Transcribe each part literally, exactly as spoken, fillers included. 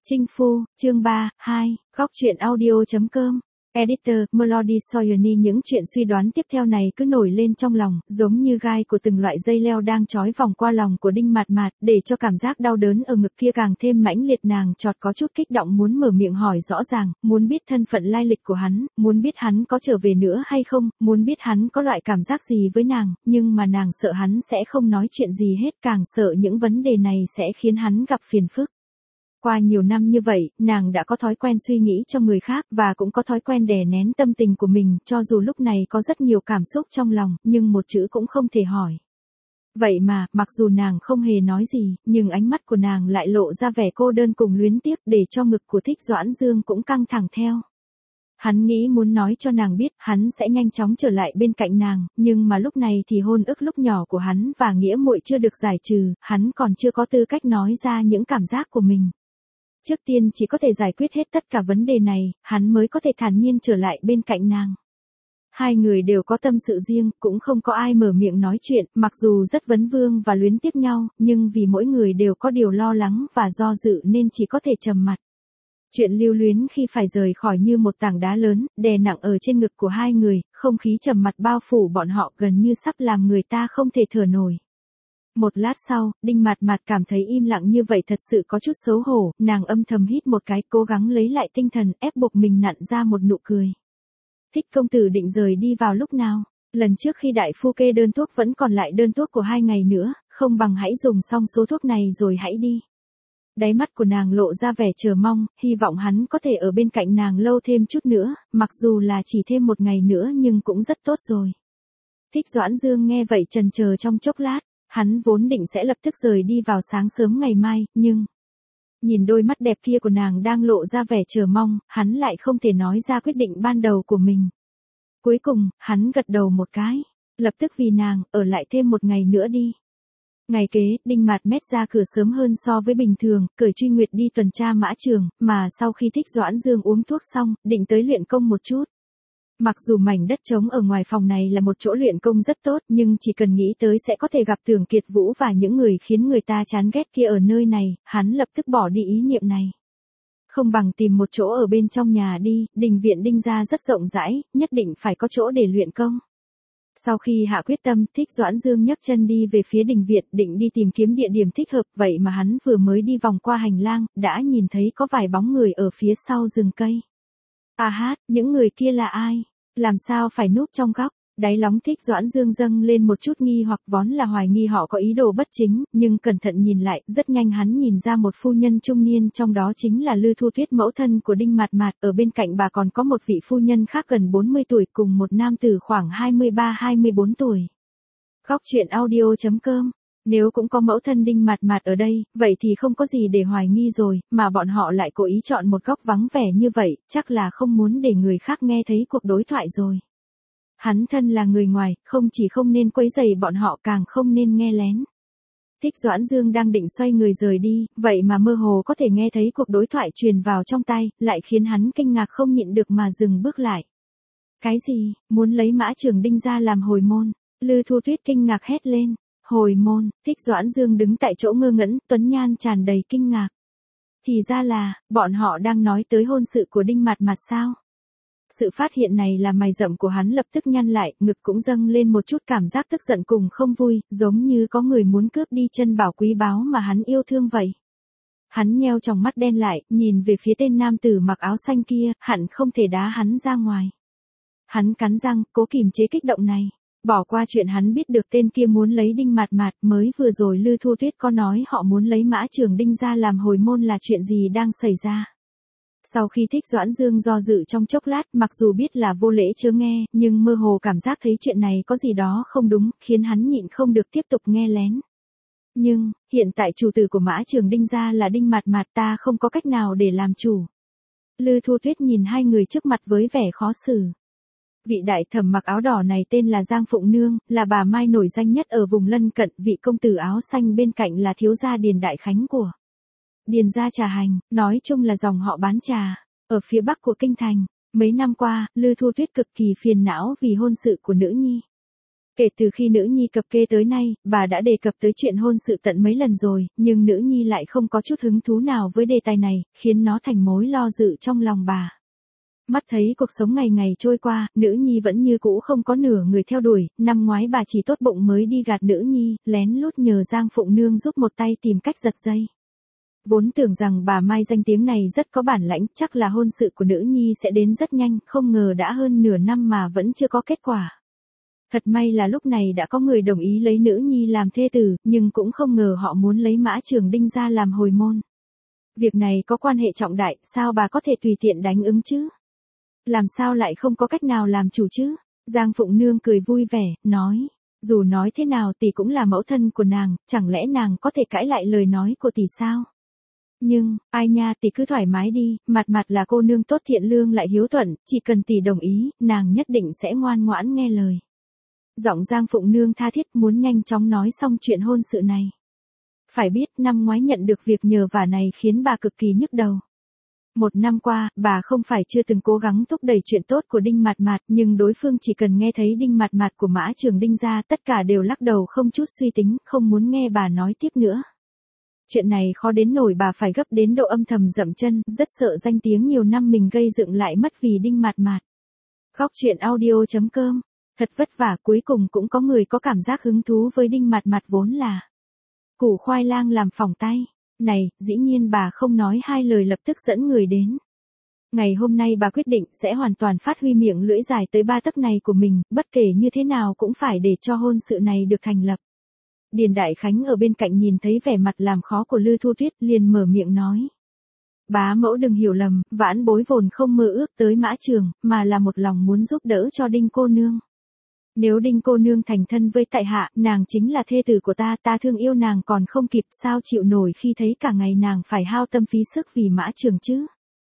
Chinh Phu, chương ba, hai, góc truyện audio.com. Editor, Melody Soyoni. Những chuyện suy đoán tiếp theo này cứ nổi lên trong lòng, giống như gai của từng loại dây leo đang trói vòng qua lòng của Đinh Mạt Mạt, để cho cảm giác đau đớn ở ngực kia càng thêm mãnh liệt. Nàng chợt có chút kích động muốn mở miệng hỏi rõ ràng, muốn biết thân phận lai lịch của hắn, muốn biết hắn có trở về nữa hay không, muốn biết hắn có loại cảm giác gì với nàng, nhưng mà nàng sợ hắn sẽ không nói chuyện gì hết, càng sợ những vấn đề này sẽ khiến hắn gặp phiền phức. Qua nhiều năm như vậy, nàng đã có thói quen suy nghĩ cho người khác và cũng có thói quen đè nén tâm tình của mình, cho dù lúc này có rất nhiều cảm xúc trong lòng, nhưng một chữ cũng không thể hỏi. Vậy mà, mặc dù nàng không hề nói gì, nhưng ánh mắt của nàng lại lộ ra vẻ cô đơn cùng luyến tiếc, để cho ngực của Thích Doãn Dương cũng căng thẳng theo. Hắn nghĩ muốn nói cho nàng biết, hắn sẽ nhanh chóng trở lại bên cạnh nàng, nhưng mà lúc này thì hôn ước lúc nhỏ của hắn và nghĩa muội chưa được giải trừ, hắn còn chưa có tư cách nói ra những cảm giác của mình. Trước tiên chỉ có thể giải quyết hết tất cả vấn đề này, hắn mới có thể thản nhiên trở lại bên cạnh nàng. Hai người đều có tâm sự riêng, cũng không có ai mở miệng nói chuyện, mặc dù rất vấn vương và luyến tiếc nhau, nhưng vì mỗi người đều có điều lo lắng và do dự nên chỉ có thể trầm mặc. Chuyện lưu luyến khi phải rời khỏi như một tảng đá lớn, đè nặng ở trên ngực của hai người, không khí trầm mặc bao phủ bọn họ gần như sắp làm người ta không thể thở nổi. Một lát sau, Đinh Mạt Mạt cảm thấy im lặng như vậy thật sự có chút xấu hổ, nàng âm thầm hít một cái, cố gắng lấy lại tinh thần, ép buộc mình nặn ra một nụ cười. Thích công tử định rời đi vào lúc nào? Lần trước khi đại phu kê đơn thuốc vẫn còn lại đơn thuốc của hai ngày nữa, không bằng hãy dùng xong số thuốc này rồi hãy đi. Đáy mắt của nàng lộ ra vẻ chờ mong, hy vọng hắn có thể ở bên cạnh nàng lâu thêm chút nữa, mặc dù là chỉ thêm một ngày nữa nhưng cũng rất tốt rồi. Thích Doãn Dương nghe vậy chần chờ trong chốc lát. Hắn vốn định sẽ lập tức rời đi vào sáng sớm ngày mai, nhưng nhìn đôi mắt đẹp kia của nàng đang lộ ra vẻ chờ mong, hắn lại không thể nói ra quyết định ban đầu của mình. Cuối cùng, hắn gật đầu một cái, lập tức vì nàng, ở lại thêm một ngày nữa đi. Ngày kế, Đinh Mạt Mét ra cửa sớm hơn so với bình thường, cởi Truy Nguyệt đi tuần tra mã trường, mà sau khi Thích Doãn Dương uống thuốc xong, định tới luyện công một chút. Mặc dù mảnh đất trống ở ngoài phòng này là một chỗ luyện công rất tốt, nhưng chỉ cần nghĩ tới sẽ có thể gặp Tưởng Kiệt Vũ và những người khiến người ta chán ghét kia ở nơi này, hắn lập tức bỏ đi ý niệm này. Không bằng tìm một chỗ ở bên trong nhà đi, đình viện Đinh gia rất rộng rãi, nhất định phải có chỗ để luyện công. Sau khi hạ quyết tâm, Thích Doãn Dương nhấc chân đi về phía đình viện, định đi tìm kiếm địa điểm thích hợp, vậy mà hắn vừa mới đi vòng qua hành lang, đã nhìn thấy có vài bóng người ở phía sau rừng cây. À hát, những người kia là ai? Làm sao phải núp trong góc? Đáy lòng Thích Doãn Dương dâng lên một chút nghi hoặc, vốn là hoài nghi họ có ý đồ bất chính, nhưng cẩn thận nhìn lại, rất nhanh hắn nhìn ra một phu nhân trung niên, trong đó chính là Lư Thu Tuyết, mẫu thân của Đinh Mạt Mạt, ở bên cạnh bà còn có một vị phu nhân khác gần bốn mươi tuổi cùng một nam tử khoảng hai mươi ba hai mươi bốn tuổi. Góc truyện audio.com. Nếu cũng có mẫu thân Đinh Mạt Mạt ở đây, vậy thì không có gì để hoài nghi rồi, mà bọn họ lại cố ý chọn một góc vắng vẻ như vậy, chắc là không muốn để người khác nghe thấy cuộc đối thoại rồi. Hắn thân là người ngoài, không chỉ không nên quấy rầy bọn họ, càng không nên nghe lén. Thích Doãn Dương đang định xoay người rời đi, vậy mà mơ hồ có thể nghe thấy cuộc đối thoại truyền vào trong tai, lại khiến hắn kinh ngạc không nhịn được mà dừng bước lại. Cái gì, muốn lấy Mã Trường Đinh ra làm hồi môn? Lư Thu Tuyết kinh ngạc hét lên. Hồi môn? Thích Doãn Dương đứng tại chỗ ngơ ngẩn, tuấn nhan tràn đầy kinh ngạc. Thì ra là, bọn họ đang nói tới hôn sự của Đinh Mạt Mạt sao? Sự phát hiện này là mày rậm của hắn lập tức nhăn lại, ngực cũng dâng lên một chút cảm giác tức giận cùng không vui, giống như có người muốn cướp đi chân bảo quý báu mà hắn yêu thương vậy. Hắn nheo tròng mắt đen lại, nhìn về phía tên nam tử mặc áo xanh kia, hẳn không thể đá hắn ra ngoài. Hắn cắn răng, cố kìm chế kích động này. Bỏ qua chuyện hắn biết được tên kia muốn lấy Đinh Mạt Mạt, mới vừa rồi Lư Thu Tuyết có nói họ muốn lấy Mã Trường Đinh ra làm hồi môn là chuyện gì đang xảy ra. Sau khi Thích Doãn Dương do dự trong chốc lát, mặc dù biết là vô lễ chớ nghe, nhưng mơ hồ cảm giác thấy chuyện này có gì đó không đúng, khiến hắn nhịn không được tiếp tục nghe lén. Nhưng, hiện tại chủ tử của Mã Trường Đinh gia là Đinh Mạt Mạt, ta không có cách nào để làm chủ. Lư Thu Tuyết nhìn hai người trước mặt với vẻ khó xử. Vị đại thẩm mặc áo đỏ này tên là Giang Phụng Nương, là bà Mai nổi danh nhất ở vùng lân cận, vị công tử áo xanh bên cạnh là thiếu gia Điền Đại Khánh của Điền gia Trà Hành, nói chung là dòng họ bán trà, ở phía bắc của kinh thành. Mấy năm qua, Lư Thu Tuyết cực kỳ phiền não vì hôn sự của nữ nhi. Kể từ khi nữ nhi cập kê tới nay, bà đã đề cập tới chuyện hôn sự tận mấy lần rồi, nhưng nữ nhi lại không có chút hứng thú nào với đề tài này, khiến nó thành mối lo dự trong lòng bà. Mắt thấy cuộc sống ngày ngày trôi qua, nữ nhi vẫn như cũ không có nửa người theo đuổi, năm ngoái bà chỉ tốt bụng mới đi gạt nữ nhi, lén lút nhờ Giang Phụng Nương giúp một tay tìm cách giật dây. Vốn tưởng rằng bà Mai danh tiếng này rất có bản lãnh, chắc là hôn sự của nữ nhi sẽ đến rất nhanh, không ngờ đã hơn nửa năm mà vẫn chưa có kết quả. Thật may là lúc này đã có người đồng ý lấy nữ nhi làm thê tử, nhưng cũng không ngờ họ muốn lấy Mã Trường Đinh ra làm hồi môn. Việc này có quan hệ trọng đại, sao bà có thể tùy tiện đánh ứng chứ? Làm sao lại không có cách nào làm chủ chứ? Giang Phụng Nương cười vui vẻ, nói, dù nói thế nào tỷ cũng là mẫu thân của nàng, chẳng lẽ nàng có thể cãi lại lời nói của tỷ sao? Nhưng, ai nha, tỷ cứ thoải mái đi, mặt mặt là cô nương tốt thiện lương lại hiếu thuận, chỉ cần tỷ đồng ý, nàng nhất định sẽ ngoan ngoãn nghe lời. Giọng Giang Phụng Nương tha thiết muốn nhanh chóng nói xong chuyện hôn sự này. Phải biết năm ngoái nhận được việc nhờ vả này khiến bà cực kỳ nhức đầu. Một năm qua, bà không phải chưa từng cố gắng thúc đẩy chuyện tốt của Đinh Mạt Mạt, nhưng đối phương chỉ cần nghe thấy Đinh Mạt Mạt của Mã Trường Đinh ra, tất cả đều lắc đầu không chút suy tính, không muốn nghe bà nói tiếp nữa. Chuyện này khó đến nổi bà phải gấp đến độ âm thầm dậm chân, rất sợ danh tiếng nhiều năm mình gây dựng lại mất vì Đinh Mạt Mạt. Góc truyện audio chấm com. Thật vất vả cuối cùng cũng có người có cảm giác hứng thú với Đinh Mạt Mạt vốn là củ khoai lang làm phỏng tay. Này, dĩ nhiên bà không nói hai lời lập tức dẫn người đến. Ngày hôm nay bà quyết định sẽ hoàn toàn phát huy miệng lưỡi dài tới ba tấc này của mình, bất kể như thế nào cũng phải để cho hôn sự này được thành lập. Điền Đại Khánh ở bên cạnh nhìn thấy vẻ mặt làm khó của Lư Thu Tuyết liền mở miệng nói. Bá mẫu đừng hiểu lầm, vãn bối vốn không mơ ước tới Mã Trường, mà là một lòng muốn giúp đỡ cho Đinh cô nương. Nếu Đinh cô nương thành thân với tại hạ, nàng chính là thê tử của ta, ta thương yêu nàng còn không kịp, sao chịu nổi khi thấy cả ngày nàng phải hao tâm phí sức vì Mã Trường chứ.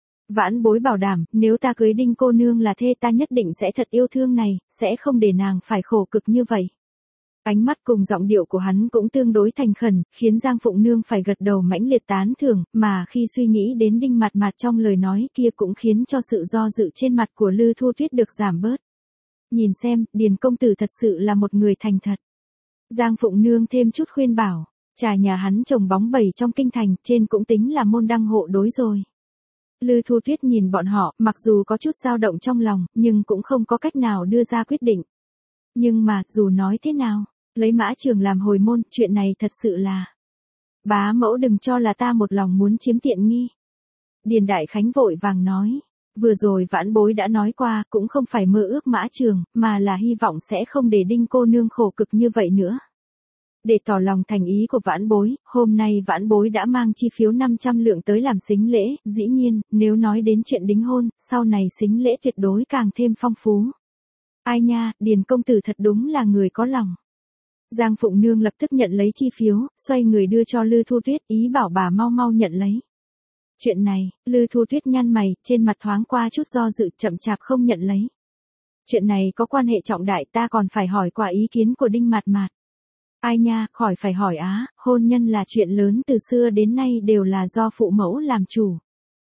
Vãn bối bảo đảm, nếu ta cưới Đinh cô nương là thê ta nhất định sẽ thật yêu thương này, sẽ không để nàng phải khổ cực như vậy. Ánh mắt cùng giọng điệu của hắn cũng tương đối thành khẩn, khiến Giang Phụng Nương phải gật đầu mãnh liệt tán thưởng, mà khi suy nghĩ đến Đinh Mạt Mạt trong lời nói kia cũng khiến cho sự do dự trên mặt của Lư Thu Tuyết được giảm bớt. Nhìn xem, Điền công tử thật sự là một người thành thật. Giang Phụng Nương thêm chút khuyên bảo, trà nhà hắn trồng bóng bẩy trong kinh thành, trên cũng tính là môn đăng hộ đối rồi. Lư Thu Tuyết nhìn bọn họ, mặc dù có chút dao động trong lòng, nhưng cũng không có cách nào đưa ra quyết định. Nhưng mà, dù nói thế nào, lấy Mã Trường làm hồi môn, chuyện này thật sự là... Bá mẫu đừng cho là ta một lòng muốn chiếm tiện nghi. Điền Đại Khánh vội vàng nói. Vừa rồi vãn bối đã nói qua, cũng không phải mơ ước Mã Trường, mà là hy vọng sẽ không để Đinh cô nương khổ cực như vậy nữa. Để tỏ lòng thành ý của vãn bối, hôm nay vãn bối đã mang chi phiếu năm trăm lượng tới làm sính lễ, dĩ nhiên, nếu nói đến chuyện đính hôn, sau này sính lễ tuyệt đối càng thêm phong phú. Ai nha, Điền công tử thật đúng là người có lòng. Giang Phụng Nương lập tức nhận lấy chi phiếu, xoay người đưa cho Lư Thu Tuyết, ý bảo bà mau mau nhận lấy. Chuyện này, Lư Thu Tuyết nhăn mày, trên mặt thoáng qua chút do dự, chậm chạp không nhận lấy. Chuyện này có quan hệ trọng đại, ta còn phải hỏi qua ý kiến của Đinh Mạt Mạt. Ai nha, khỏi phải hỏi á, hôn nhân là chuyện lớn từ xưa đến nay đều là do phụ mẫu làm chủ.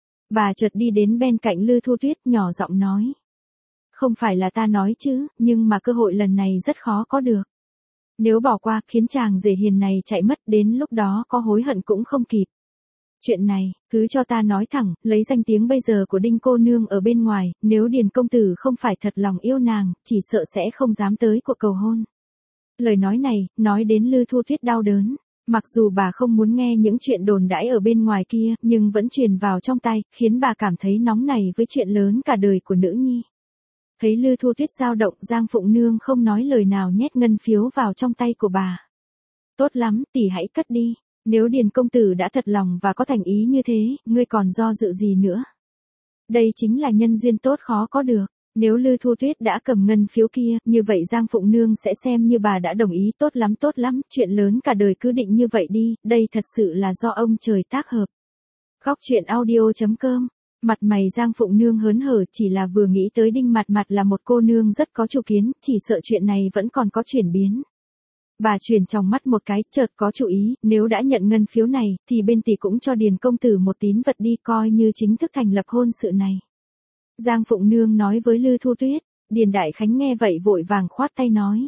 Bà chợt đi đến bên cạnh Lư Thu Tuyết nhỏ giọng nói. Không phải là ta nói chứ, nhưng mà cơ hội lần này rất khó có được. Nếu bỏ qua, khiến chàng rể hiền này chạy mất, đến lúc đó có hối hận cũng không kịp. Chuyện này, cứ cho ta nói thẳng, lấy danh tiếng bây giờ của Đinh cô nương ở bên ngoài, nếu Điền công tử không phải thật lòng yêu nàng, chỉ sợ sẽ không dám tới cuộc cầu hôn. Lời nói này, nói đến Lư Thu Tuyết đau đớn. Mặc dù bà không muốn nghe những chuyện đồn đãi ở bên ngoài kia, nhưng vẫn truyền vào trong tai, khiến bà cảm thấy nóng nảy với chuyện lớn cả đời của nữ nhi. Thấy Lư Thu Tuyết dao động, Giang Phụng Nương không nói lời nào nhét ngân phiếu vào trong tay của bà. Tốt lắm, tỷ hãy cất đi. Nếu Điền công tử đã thật lòng và có thành ý như thế, ngươi còn do dự gì nữa? Đây chính là nhân duyên tốt khó có được. Nếu Lư Thu Tuyết đã cầm ngân phiếu kia, như vậy Giang Phụng Nương sẽ xem như bà đã đồng ý. Tốt lắm tốt lắm, chuyện lớn cả đời cứ định như vậy đi, đây thật sự là do ông trời tác hợp. Góc truyện audio chấm com. Mặt mày Giang Phụng Nương hớn hở, chỉ là vừa nghĩ tới Đinh Mạt Mạt là một cô nương rất có chủ kiến, chỉ sợ chuyện này vẫn còn có chuyển biến. Bà chuyển trong mắt một cái, chợt có chủ ý, nếu đã nhận ngân phiếu này, thì bên tỷ cũng cho Điền công tử một tín vật đi, coi như chính thức thành lập hôn sự này. Giang Phụng Nương nói với Lư Thu Tuyết. Điền Đại Khánh nghe vậy vội vàng khoát tay nói.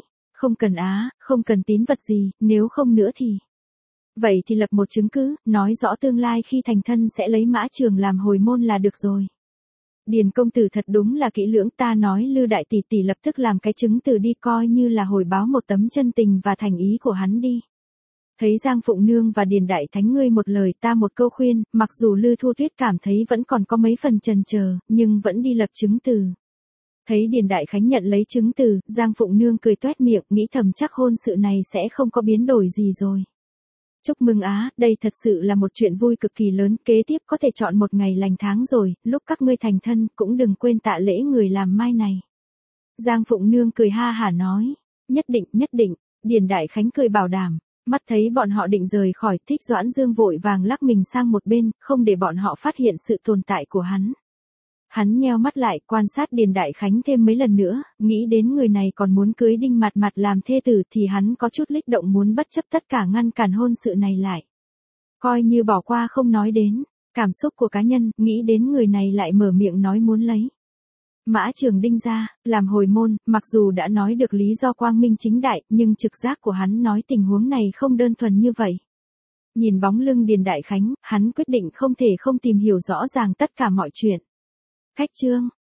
Không cần á, không cần tín vật gì, nếu không nữa thì... Vậy thì lập một chứng cứ, nói rõ tương lai khi thành thân sẽ lấy Mã Trường làm hồi môn là được rồi. Điền công tử thật đúng là kỹ lưỡng, ta nói Lư đại tỷ tỷ lập tức làm cái chứng từ đi, coi như là hồi báo một tấm chân tình và thành ý của hắn đi. Thấy Giang Phụng Nương và Điền Đại Thánh ngươi một lời ta một câu khuyên, mặc dù Lư Thu Tuyết cảm thấy vẫn còn có mấy phần chần chờ, nhưng vẫn đi lập chứng từ. Thấy Điền Đại Khánh nhận lấy chứng từ, Giang Phụng Nương cười toét miệng, nghĩ thầm chắc hôn sự này sẽ không có biến đổi gì rồi. Chúc mừng á, đây thật sự là một chuyện vui cực kỳ lớn, kế tiếp có thể chọn một ngày lành tháng rồi, lúc các ngươi thành thân, cũng đừng quên tạ lễ người làm mai này. Giang Phụng Nương cười ha hả nói, nhất định, nhất định, Điền Đại Khánh cười bảo đảm, mắt thấy bọn họ định rời khỏi, Thích Doãn Dương vội vàng lắc mình sang một bên, không để bọn họ phát hiện sự tồn tại của hắn. Hắn nheo mắt lại, quan sát Điền Đại Khánh thêm mấy lần nữa, nghĩ đến người này còn muốn cưới Đinh Mạt Mạt làm thê tử thì hắn có chút lích động muốn bất chấp tất cả ngăn cản hôn sự này lại. Coi như bỏ qua không nói đến, cảm xúc của cá nhân, nghĩ đến người này lại mở miệng nói muốn lấy Mã Trường Đinh ra, làm hồi môn, mặc dù đã nói được lý do quang minh chính đại, nhưng trực giác của hắn nói tình huống này không đơn thuần như vậy. Nhìn bóng lưng Điền Đại Khánh, hắn quyết định không thể không tìm hiểu rõ ràng tất cả mọi chuyện. Khách trương,